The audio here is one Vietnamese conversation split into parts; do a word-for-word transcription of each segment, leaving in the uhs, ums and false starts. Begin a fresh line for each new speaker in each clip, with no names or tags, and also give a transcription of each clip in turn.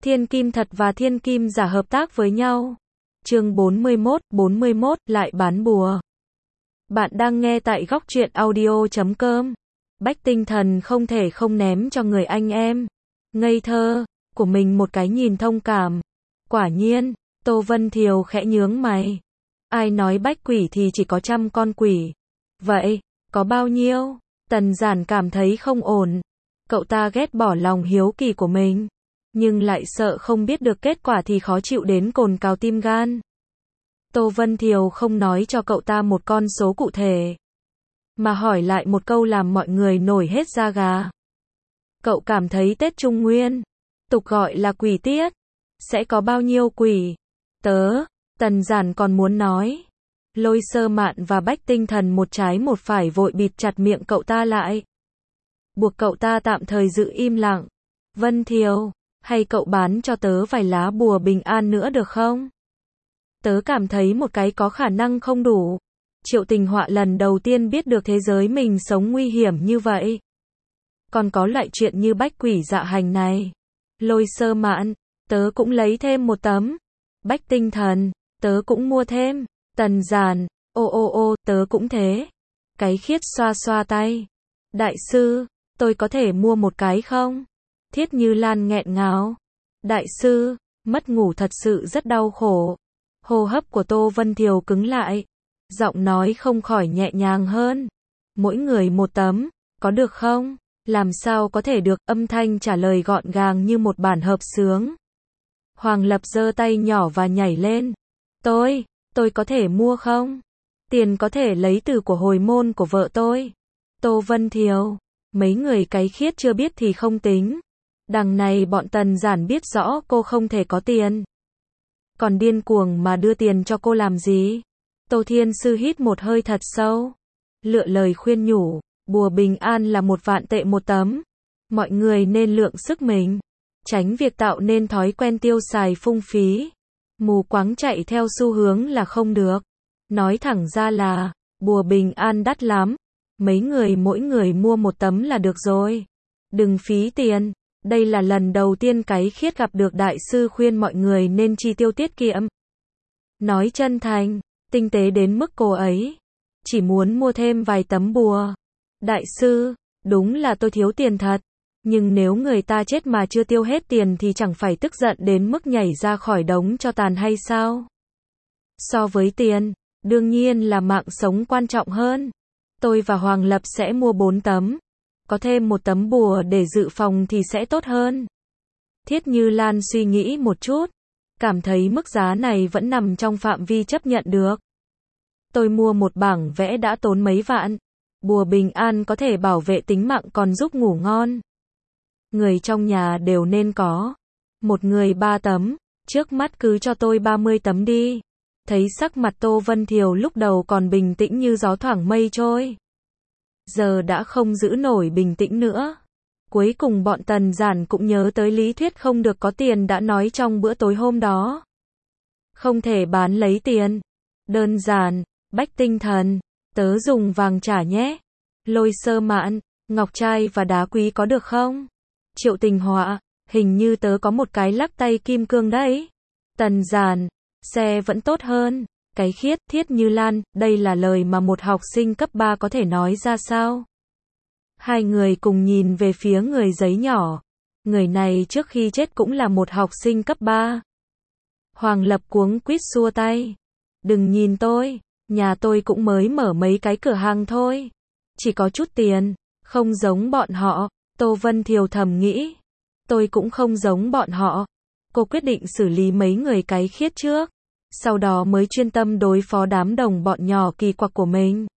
Thiên kim thật và thiên kim giả hợp tác với nhau. Chương bốn mươi mốt, bốn mươi mốt, lại bán bùa. Bạn đang nghe tại góc truyện audio chấm com. Bách tinh thần không thể không ném cho người anh em ngây thơ của mình một cái nhìn thông cảm. Quả nhiên, Tô Vân Thiều khẽ nhướng mày. Ai nói bách quỷ thì chỉ có trăm con quỷ. Vậy, có bao nhiêu? Tần Giản cảm thấy không ổn. Cậu ta ghét bỏ lòng hiếu kỳ của mình, nhưng lại sợ không biết được kết quả thì khó chịu đến cồn cào tim gan. Tô Vân Thiều không nói cho cậu ta một con số cụ thể, mà hỏi lại một câu làm mọi người nổi hết da gà. Cậu cảm thấy Tết Trung Nguyên, tục gọi là quỷ tiết, sẽ có bao nhiêu quỷ? Tớ, Tần Giản còn muốn nói. Lôi Sơ Mạn và Bách Tinh Thần một trái một phải vội bịt chặt miệng cậu ta lại, buộc cậu ta tạm thời giữ im lặng. Vân Thiều, hay cậu bán cho tớ vài lá bùa bình an nữa được không? Tớ cảm thấy một cái có khả năng không đủ. Triệu Tình Họa lần đầu tiên biết được thế giới mình sống nguy hiểm như vậy. Còn có loại chuyện như bách quỷ dạ hành này. Lôi Sơ Mạn, tớ cũng lấy thêm một tấm. Bách Tinh Thần, tớ cũng mua thêm. Tần Giản, ô ô ô, tớ cũng thế. Cái Khiết xoa xoa tay. Đại sư, tôi có thể mua một cái không? Thiết Như Lan nghẹn ngào. Đại sư, mất ngủ thật sự rất đau khổ. Hô hấp của Tô Vân Thiều cứng lại. Giọng nói không khỏi nhẹ nhàng hơn. Mỗi người một tấm, có được không? Làm sao có thể được, âm thanh trả lời gọn gàng như một bản hợp xướng. Hoàng Lập giơ tay nhỏ và nhảy lên. Tôi, tôi có thể mua không? Tiền có thể lấy từ của hồi môn của vợ tôi. Tô Vân Thiều, mấy người cái Khiết chưa biết thì không tính. Đằng này bọn Tần Giản biết rõ cô không thể có tiền, còn điên cuồng mà đưa tiền cho cô làm gì? Tô Thiên Sư hít một hơi thật sâu, lựa lời khuyên nhủ, bùa bình an là một vạn tệ một tấm. Mọi người nên lượng sức mình, tránh việc tạo nên thói quen tiêu xài phung phí, mù quáng chạy theo xu hướng là không được. Nói thẳng ra là, bùa bình an đắt lắm, mấy người mỗi người mua một tấm là được rồi. Đừng phí tiền. Đây là lần đầu tiên cái Khiết gặp được đại sư khuyên mọi người nên chi tiêu tiết kiệm. Nói chân thành, tinh tế đến mức cô ấy chỉ muốn mua thêm vài tấm bùa. Đại sư, đúng là tôi thiếu tiền thật, nhưng nếu người ta chết mà chưa tiêu hết tiền thì chẳng phải tức giận đến mức nhảy ra khỏi đống tro tàn hay sao? So với tiền, đương nhiên là mạng sống quan trọng hơn. Tôi và Hoàng Lập sẽ mua bốn tấm. Có thêm một tấm bùa để dự phòng thì sẽ tốt hơn. Thiết Như Lan suy nghĩ một chút, cảm thấy mức giá này vẫn nằm trong phạm vi chấp nhận được. Tôi mua một bảng vẽ đã tốn mấy vạn. Bùa bình an có thể bảo vệ tính mạng còn giúp ngủ ngon. Người trong nhà đều nên có. Một người ba tấm, trước mắt cứ cho tôi ba mươi tấm đi. Thấy sắc mặt Tô Vân Thiều lúc đầu còn bình tĩnh như gió thoảng mây trôi, giờ đã không giữ nổi bình tĩnh nữa. Cuối cùng bọn Tần Giản cũng nhớ tới lý thuyết không được có tiền đã nói trong bữa tối hôm đó. Không thể bán lấy tiền. Đơn giản, Bách Tinh Thần, tớ dùng vàng trả nhé. Lôi Sơ Mạn, ngọc trai và đá quý có được không? Triệu Tình Họa, hình như tớ có một cái lắc tay kim cương đấy. Tần Giản, xe vẫn tốt hơn. Cái Khiết, Thiết Như Lan, đây là lời mà một học sinh cấp ba có thể nói ra sao? Hai người cùng nhìn về phía người giấy nhỏ. Người này trước khi chết cũng là một học sinh cấp ba. Hoàng Lập cuống quýt xua tay. Đừng nhìn tôi, nhà tôi cũng mới mở mấy cái cửa hàng thôi. Chỉ có chút tiền, không giống bọn họ. Tô Vân Thiều thầm nghĩ. Tôi cũng không giống bọn họ. Cô quyết định xử lý mấy người cái Khiết trước, sau đó mới chuyên tâm đối phó đám đồng bọn nhỏ kỳ quặc của mình.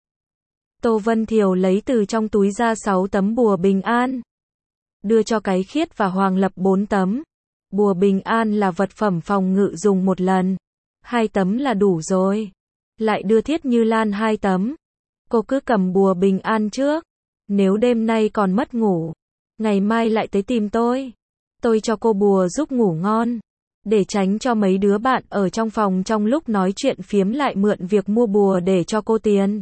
Tô Vân Thiều lấy từ trong túi ra sáu tấm bùa bình an, đưa cho cái Khiết và Hoàng Lập bốn tấm. Bùa bình an là vật phẩm phòng ngự dùng một lần, hai tấm là đủ rồi. Lại đưa Thiết Như Lan hai tấm. Cô cứ cầm bùa bình an trước, nếu đêm nay còn mất ngủ, ngày mai lại tới tìm tôi. Tôi cho cô bùa giúp ngủ ngon, để tránh cho mấy đứa bạn ở trong phòng trong lúc nói chuyện phiếm lại mượn việc mua bùa để cho cô tiền.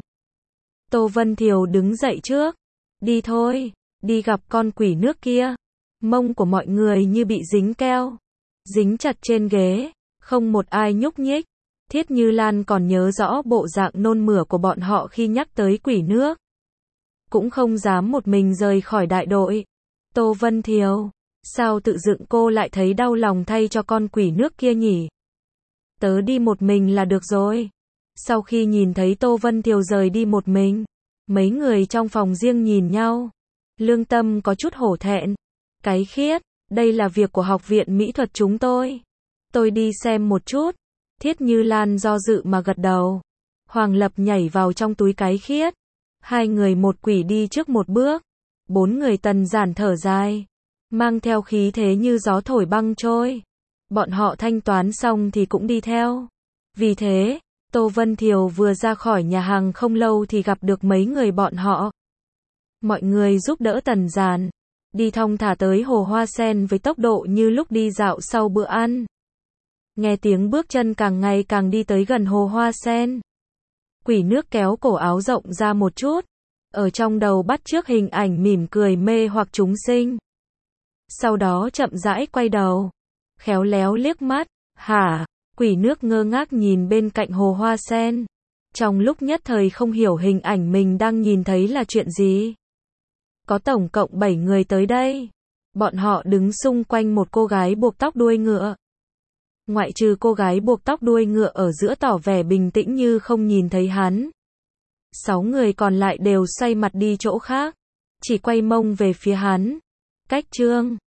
Tô Vân Thiều đứng dậy trước. Đi thôi, đi gặp con quỷ nước kia. Mông của mọi người như bị dính keo. dính chặt trên ghế, không một ai nhúc nhích. Thiết Như Lan còn nhớ rõ bộ dạng nôn mửa của bọn họ khi nhắc tới quỷ nước. Cũng không dám một mình rời khỏi đại đội. Tô Vân Thiều, sao tự dựng cô lại thấy đau lòng thay cho con quỷ nước kia nhỉ? Tớ đi một mình là được rồi. Sau khi nhìn thấy Tô Vân Thiều rời đi một mình, mấy người trong phòng riêng nhìn nhau. Lương Tâm có chút hổ thẹn. Cái khiết, đây là việc của học viện mỹ thuật chúng tôi. Tôi đi xem một chút. Thiết Như Lan do dự mà gật đầu. Hoàng Lập nhảy vào trong túi cái khiết. Hai người một quỷ đi trước một bước. Bốn người Tần Giản thở dài, mang theo khí thế như gió thổi băng trôi. Bọn họ thanh toán xong thì cũng đi theo. Vì thế, Tô Vân Thiều vừa ra khỏi nhà hàng không lâu thì gặp được mấy người bọn họ. Mọi người giúp đỡ Tần Giản đi thong thả tới hồ hoa sen với tốc độ như lúc đi dạo sau bữa ăn. Nghe tiếng bước chân càng ngày càng đi tới gần hồ hoa sen. Quỷ nước kéo cổ áo rộng ra một chút, ở trong đầu bắt chước hình ảnh mỉm cười mê hoặc chúng sinh. Sau đó chậm rãi quay đầu, khéo léo liếc mắt. Hả? Quỷ nước ngơ ngác nhìn bên cạnh hồ hoa sen. Trong lúc nhất thời không hiểu hình ảnh mình đang nhìn thấy là chuyện gì. Có tổng cộng bảy người tới đây. Bọn họ đứng xung quanh một cô gái buộc tóc đuôi ngựa. Ngoại trừ cô gái buộc tóc đuôi ngựa ở giữa tỏ vẻ bình tĩnh như không nhìn thấy hắn. Sáu người còn lại đều xoay mặt đi chỗ khác, chỉ quay mông về phía hắn. Cách Trương